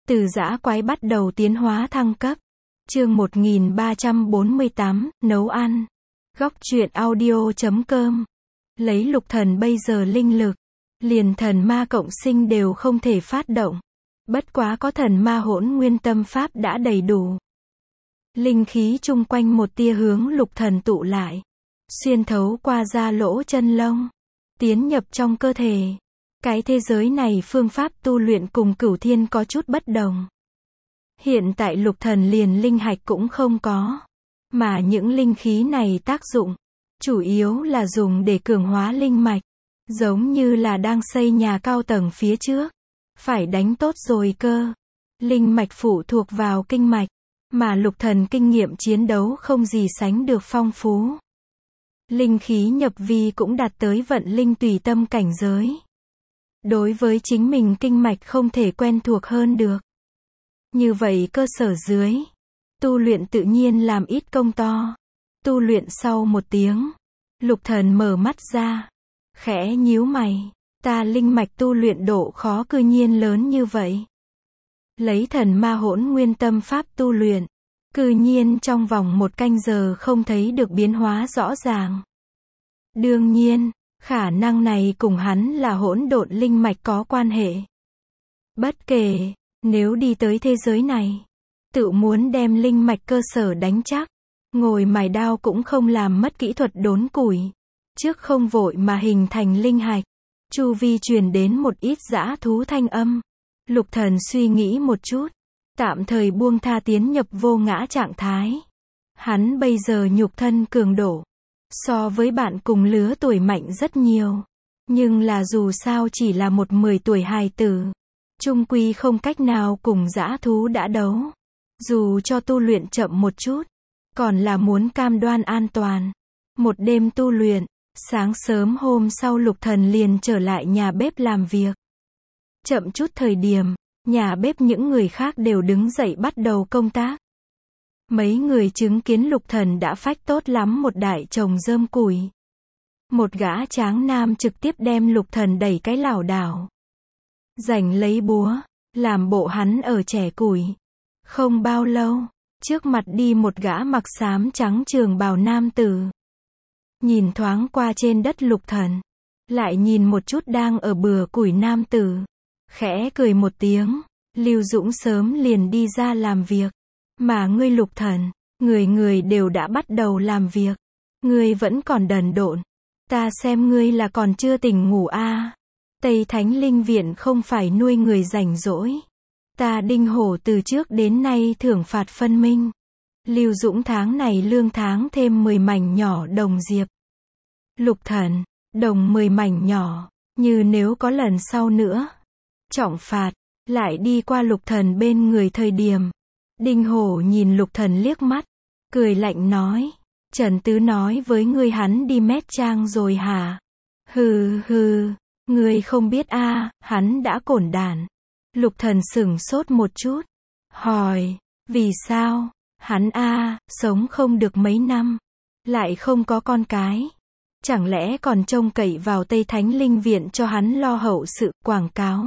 Từ dã quái bắt đầu tiến hóa thăng cấp. Chương 1348, nấu ăn. Góc truyện audio.com. Lấy lục thần bây giờ linh lực, liền thần ma cộng sinh đều không thể phát động. Bất quá có thần ma hỗn nguyên tâm pháp đã đầy đủ. Linh khí chung quanh một tia hướng lục thần tụ lại, xuyên thấu qua da lỗ chân lông, tiến nhập trong cơ thể. Cái thế giới này phương pháp tu luyện cùng cửu thiên có chút bất đồng. Hiện tại lục thần liền linh hạch cũng không có, mà những linh khí này tác dụng chủ yếu là dùng để cường hóa linh mạch, giống như là đang xây nhà cao tầng phía trước, phải đánh tốt rồi cơ. Linh mạch phụ thuộc vào kinh mạch, mà lục thần kinh nghiệm chiến đấu không gì sánh được phong phú. Linh khí nhập vi cũng đạt tới vận linh tùy tâm cảnh giới. Đối với chính mình kinh mạch không thể quen thuộc hơn được. Như vậy cơ sở dưới, tu luyện tự nhiên làm ít công to. Tu luyện sau 1 tiếng, lục thần mở mắt ra, khẽ nhíu mày, ta linh mạch tu luyện độ khó cư nhiên lớn như vậy. Lấy thần ma hỗn nguyên tâm pháp tu luyện, cư nhiên trong vòng 1 canh giờ không thấy được biến hóa rõ ràng. Đương nhiên, khả năng này cùng hắn là hỗn độn linh mạch có quan hệ. Bất kể, nếu đi tới thế giới này, tự muốn đem linh mạch cơ sở đánh chắc, ngồi mài đao cũng không làm mất kỹ thuật đốn củi. Trước không vội mà hình thành linh hạch, chu vi truyền đến một ít dã thú thanh âm. Lục thần suy nghĩ một chút, tạm thời buông tha tiến nhập vô ngã trạng thái. Hắn bây giờ nhục thân cường độ, so với bạn cùng lứa tuổi mạnh rất nhiều. Nhưng là dù sao chỉ là một 10 tuổi hài tử, chung quy không cách nào cùng dã thú đã đấu. Dù cho tu luyện chậm một chút, còn là muốn cam đoan an toàn. Một đêm tu luyện, sáng sớm hôm sau lục thần liền trở lại nhà bếp làm việc. Chậm chút thời điểm, nhà bếp những người khác đều đứng dậy bắt đầu công tác. Mấy người chứng kiến lục thần đã phách tốt lắm một đại chồng rơm củi. Một gã tráng nam trực tiếp đem lục thần đẩy cái lảo đảo. Giành lấy búa, làm bộ hắn ở chẻ củi. Không bao lâu, trước mặt đi một gã mặc xám trắng trường bào nam tử. Nhìn thoáng qua trên đất lục thần, lại nhìn một chút đang ở bừa củi nam tử. Khẽ cười một tiếng, Lưu Dũng sớm liền đi ra làm việc. Mà ngươi lục thần, người đều đã bắt đầu làm việc. Ngươi vẫn còn đần độn. Ta xem ngươi là còn chưa tỉnh ngủ a. Tây Thánh Linh Viện không phải nuôi người rảnh rỗi. Ta Đinh Hổ từ trước đến nay thưởng phạt phân minh. Lưu Dũng tháng này lương tháng thêm 10 mảnh nhỏ đồng diệp. Lục thần, đồng 10 mảnh nhỏ, như nếu có lần sau nữa. Trọng phạt, lại đi qua lục thần bên người thời điểm. Đinh Hổ nhìn lục thần liếc mắt, cười lạnh nói, Trần Tứ nói với ngươi hắn đi Mét Trang rồi hả? Hừ hừ, ngươi không biết a, hắn đã cổn đản. Lục thần sửng sốt một chút, hỏi, vì sao? Hắn sống không được mấy năm, lại không có con cái. Chẳng lẽ còn trông cậy vào Tây Thánh Linh Viện cho hắn lo hậu sự quảng cáo?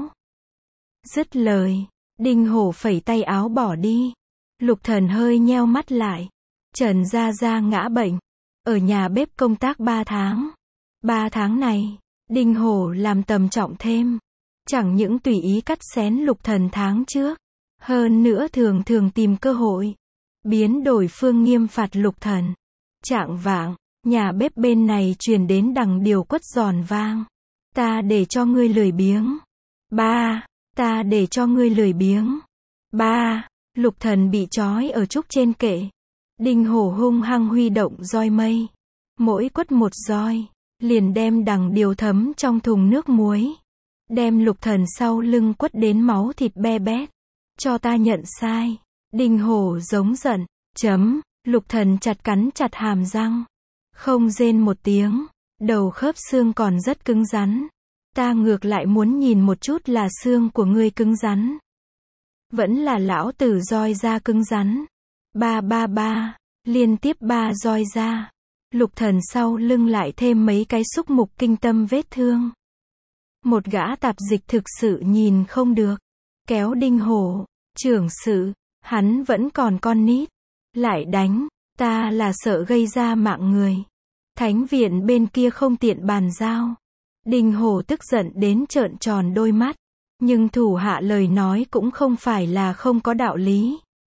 Dứt lời, Đinh Hổ phẩy tay áo bỏ đi. Lục thần hơi nheo mắt lại. Trần Gia Gia ngã bệnh, ở nhà bếp công tác 3 tháng. 3 tháng này, Đinh Hổ làm tầm trọng thêm. Chẳng những tùy ý cắt xén lục thần tháng trước, hơn nữa thường thường tìm cơ hội biến đổi phương nghiêm phạt lục thần. Trạng vạng, nhà bếp bên này truyền đến đằng điều quất giòn vang. Ta để cho ngươi lười biếng. Ba, ta để cho ngươi lười biếng. Ba, lục thần bị trói ở trúc trên kệ. Đinh Hổ hung hăng huy động roi mây. Mỗi quất một roi, liền đem đằng điều thấm trong thùng nước muối. Đem lục thần sau lưng quất đến máu thịt be bét. Cho ta nhận sai. Đinh Hổ giống giận. Lục thần cắn chặt hàm răng. Không rên một tiếng. Đầu khớp xương còn rất cứng rắn. Ta ngược lại muốn nhìn một chút là xương của ngươi cứng rắn. Vẫn là lão tử roi ra cứng rắn. Ba, liên tiếp 3 roi ra. Lục thần sau lưng lại thêm mấy cái xúc mục kinh tâm vết thương. Một gã tạp dịch thực sự nhìn không được. Kéo Đinh Hổ, Trưởng sự, hắn vẫn còn con nít. Lại đánh, ta là sợ gây ra mạng người. Thánh viện bên kia không tiện bàn giao. Đinh Hổ tức giận đến trợn tròn đôi mắt. Nhưng thủ hạ lời nói cũng không phải là không có đạo lý.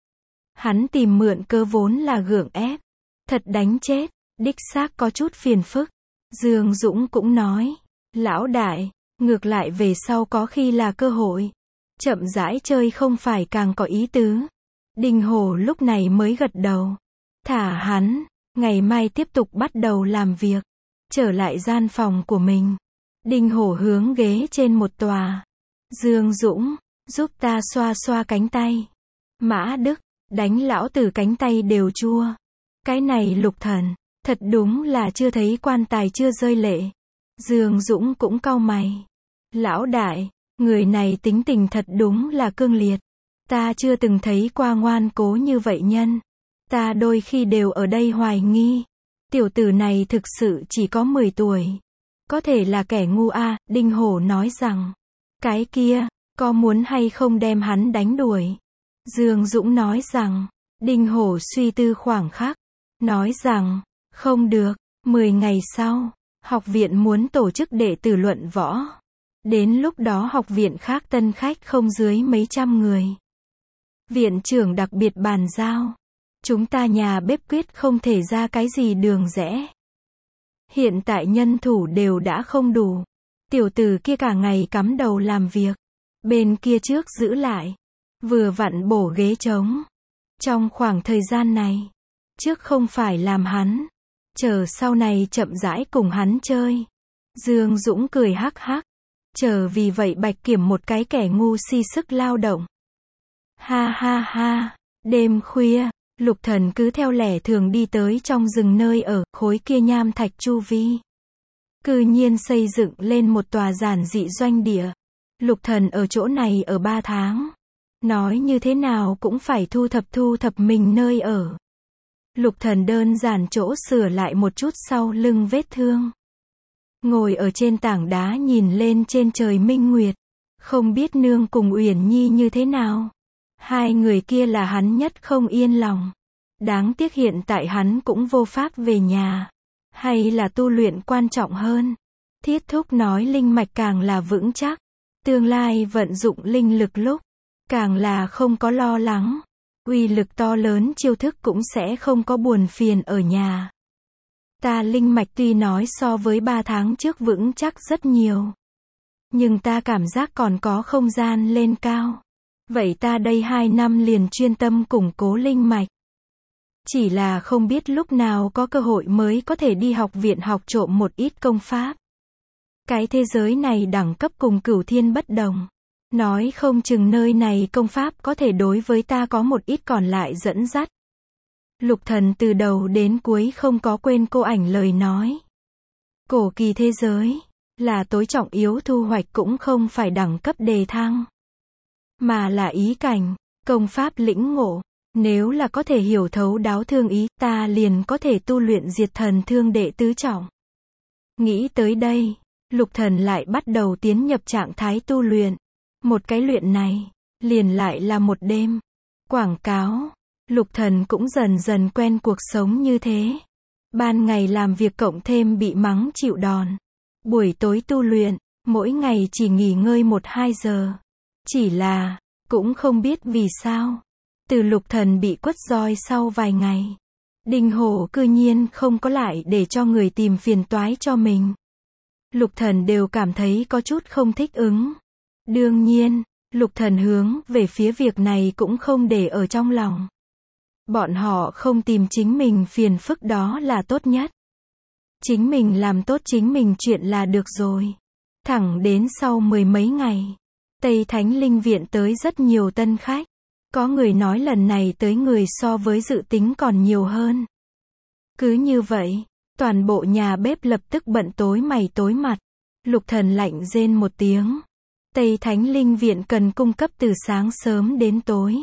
Hắn tìm mượn cơ vốn là gượng ép. Thật đánh chết, đích xác có chút phiền phức. Dương Dũng cũng nói, lão đại, ngược lại về sau có khi là cơ hội. Chậm rãi chơi không phải càng có ý tứ. Đinh Hổ lúc này mới gật đầu. Thả hắn, ngày mai tiếp tục bắt đầu làm việc. Trở lại gian phòng của mình. Đinh Hổ hướng ghế trên một tòa. Dương Dũng, giúp ta xoa xoa cánh tay. Mã Đức, đánh lão tử cánh tay đều chua. Cái này Lục Thần, thật đúng là chưa thấy quan tài chưa rơi lệ. Dương Dũng cũng cau mày. Lão đại, người này tính tình thật đúng là cương liệt. Ta chưa từng thấy qua ngoan cố như vậy nhân. Ta đôi khi đều ở đây hoài nghi. Tiểu tử này thực sự chỉ có 10 tuổi. Có thể là kẻ ngu a. Đinh Hổ nói rằng. Cái kia, có muốn hay không đem hắn đánh đuổi? Dương Dũng nói rằng. Đinh Hổ suy tư khoảng khắc. Nói rằng, không được, 10 ngày sau, học viện muốn tổ chức đệ tử luận võ. Đến lúc đó học viện khác tân khách không dưới mấy trăm người. Viện trưởng đặc biệt bàn giao. Chúng ta nhà bếp quyết không thể ra cái gì đường rẽ. Hiện tại nhân thủ đều đã không đủ. Tiểu tử kia cả ngày cắm đầu làm việc. Bên kia trước giữ lại. Vừa vặn bổ ghế trống. Trong khoảng thời gian này, trước không phải làm hắn. Chờ sau này chậm rãi cùng hắn chơi. Dương Dũng cười hắc hắc. Chờ vì vậy Bạch Kiểm một cái kẻ ngu si sức lao động. Ha ha ha. Đêm khuya, Lục Thần cứ theo lẽ thường đi tới trong rừng nơi ở khối kia nham thạch chu vi. Cư nhiên xây dựng lên một tòa giản dị doanh địa. Lục Thần ở chỗ này ở 3 tháng. Nói như thế nào cũng phải thu thập mình nơi ở. Lục Thần đơn giản chỗ sửa lại một chút sau lưng vết thương. Ngồi ở trên tảng đá nhìn lên trên trời minh nguyệt. Không biết nương cùng Uyển Nhi như thế nào. Hai người kia là hắn nhất không yên lòng. Đáng tiếc hiện tại hắn cũng vô pháp về nhà. Hay là tu luyện quan trọng hơn. Thiết Thúc nói linh mạch càng là vững chắc. Tương lai vận dụng linh lực lúc. Càng là không có lo lắng. Uy lực to lớn chiêu thức cũng sẽ không có buồn phiền ở nhà. Ta linh mạch tuy nói so với 3 tháng trước vững chắc rất nhiều. Nhưng ta cảm giác còn có không gian lên cao. Vậy ta đây 2 năm liền chuyên tâm củng cố linh mạch. Chỉ là không biết lúc nào có cơ hội mới có thể đi học viện học trộm một ít công pháp. Cái thế giới này đẳng cấp cùng Cửu Thiên bất đồng. Nói không chừng nơi này công pháp có thể đối với ta có một ít còn lại dẫn dắt. Lục Thần từ đầu đến cuối không có quên cô ảnh lời nói. Cổ kỳ thế giới, là tối trọng yếu thu hoạch cũng không phải đẳng cấp đề thăng. Mà là ý cảnh, công pháp lĩnh ngộ. Nếu là có thể hiểu thấu đáo thương ý, ta liền có thể tu luyện diệt thần thương đệ tứ trọng. Nghĩ tới đây, Lục Thần lại bắt đầu tiến nhập trạng thái tu luyện. Một cái luyện này, liền lại là một đêm. Quảng cáo, Lục Thần cũng dần dần quen cuộc sống như thế. Ban ngày làm việc cộng thêm bị mắng chịu đòn. Buổi tối tu luyện, mỗi ngày chỉ nghỉ ngơi 1-2 giờ. Chỉ là, cũng không biết vì sao. Từ Lục Thần bị quất roi sau vài ngày. Đinh Hổ cư nhiên không có lại để cho người tìm phiền toái cho mình. Lục Thần đều cảm thấy có chút không thích ứng. Đương nhiên, Lục Thần hướng về phía việc này cũng không để ở trong lòng. Bọn họ không tìm chính mình phiền phức đó là tốt nhất. Chính mình làm tốt chính mình chuyện là được rồi. Thẳng đến sau 10 mấy ngày, Tây Thánh Linh Viện tới rất nhiều tân khách. Có người nói lần này tới người so với dự tính còn nhiều hơn. Cứ như vậy, toàn bộ nhà bếp lập tức bận tối mày tối mặt. Lục Thần lạnh rên một tiếng. Tây Thánh Linh Viện cần cung cấp từ sáng sớm đến tối.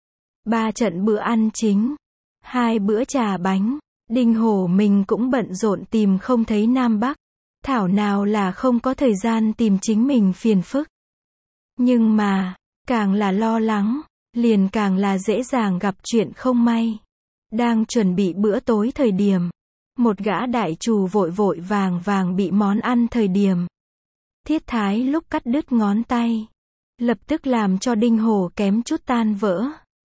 3 trận bữa ăn chính, 2 bữa trà bánh. Đinh Hổ mình cũng bận rộn tìm không thấy Nam Bắc. Thảo nào là không có thời gian tìm chính mình phiền phức. Nhưng mà, càng là lo lắng, liền càng là dễ dàng gặp chuyện không may. Đang chuẩn bị bữa tối thời điểm, một gã đại trù vội vội vàng vàng bị món ăn thời điểm. Thiết Thái lúc cắt đứt ngón tay, lập tức làm cho Đinh Hổ kém chút tan vỡ.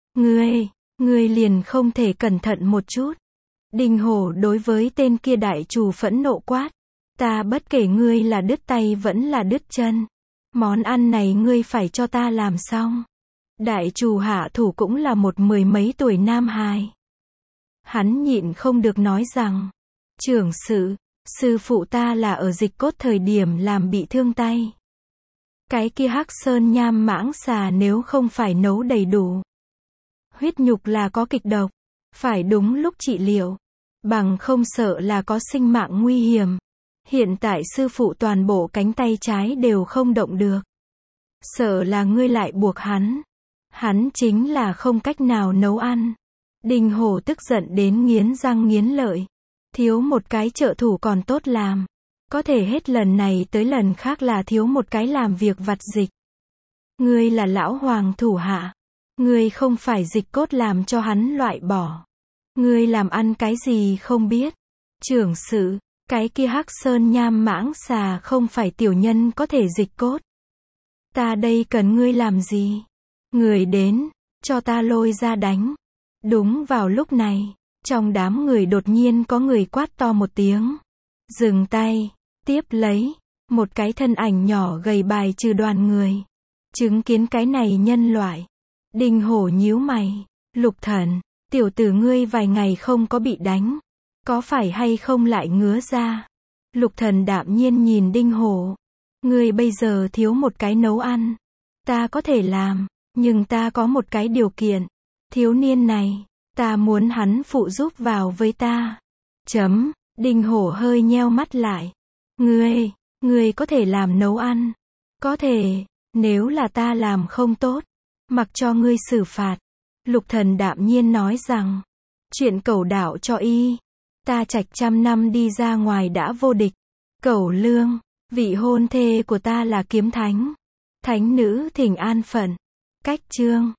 Ngươi liền không thể cẩn thận một chút. Đinh Hổ đối với tên kia đại trù phẫn nộ quát. Ta bất kể ngươi là đứt tay vẫn là đứt chân. Món ăn này ngươi phải cho ta làm xong. Đại trù hạ thủ cũng là một 10 mấy tuổi nam hài. Hắn nhịn không được nói rằng, trưởng sự, sư phụ ta là ở dịch cốt thời điểm làm bị thương tay. Cái kia hắc sơn nham mãng xà nếu không phải nấu đầy đủ huyết nhục là có kịch độc, phải đúng lúc trị liệu, bằng không sợ là có sinh mạng nguy hiểm. Hiện tại sư phụ toàn bộ cánh tay trái đều không động được. Sợ là ngươi lại buộc hắn chính là không cách nào nấu ăn. Đinh Hổ tức giận đến nghiến răng nghiến lợi. Thiếu một cái trợ thủ còn tốt làm. Có thể hết lần này tới lần khác là thiếu một cái làm việc vặt dịch. Ngươi là lão hoàng thủ hạ. Ngươi không phải dịch cốt làm cho hắn loại bỏ. Ngươi làm ăn cái gì không biết. Trưởng sự, cái kia hắc sơn nham mãng xà không phải tiểu nhân có thể dịch cốt. Ta đây cần ngươi làm gì? Người đến, cho ta lôi ra đánh. Đúng vào lúc này, trong đám người đột nhiên có người quát to một tiếng. Dừng tay, tiếp lấy, một cái thân ảnh nhỏ gầy bài trừ đoàn người. Chứng kiến cái này nhân loại. Đinh Hổ nhíu mày, Lục Thần, tiểu tử ngươi vài ngày không có bị đánh. Có phải hay không lại ngứa ra? Lục Thần đạm nhiên nhìn Đinh Hổ. Ngươi bây giờ thiếu một cái nấu ăn. Ta có thể làm, nhưng ta có một cái điều kiện. Thiếu niên này, ta muốn hắn phụ giúp vào với ta. Đinh Hổ hơi nheo mắt lại. Ngươi có thể làm nấu ăn. Có thể, nếu là ta làm không tốt, mặc cho ngươi xử phạt. Lục Thần đạm nhiên nói rằng, chuyện cẩu đạo cho y. Ta trạch 100 năm đi ra ngoài đã vô địch. Cẩu Lương, vị hôn thê của ta là kiếm thánh. Thánh nữ thỉnh an phận. Cách chương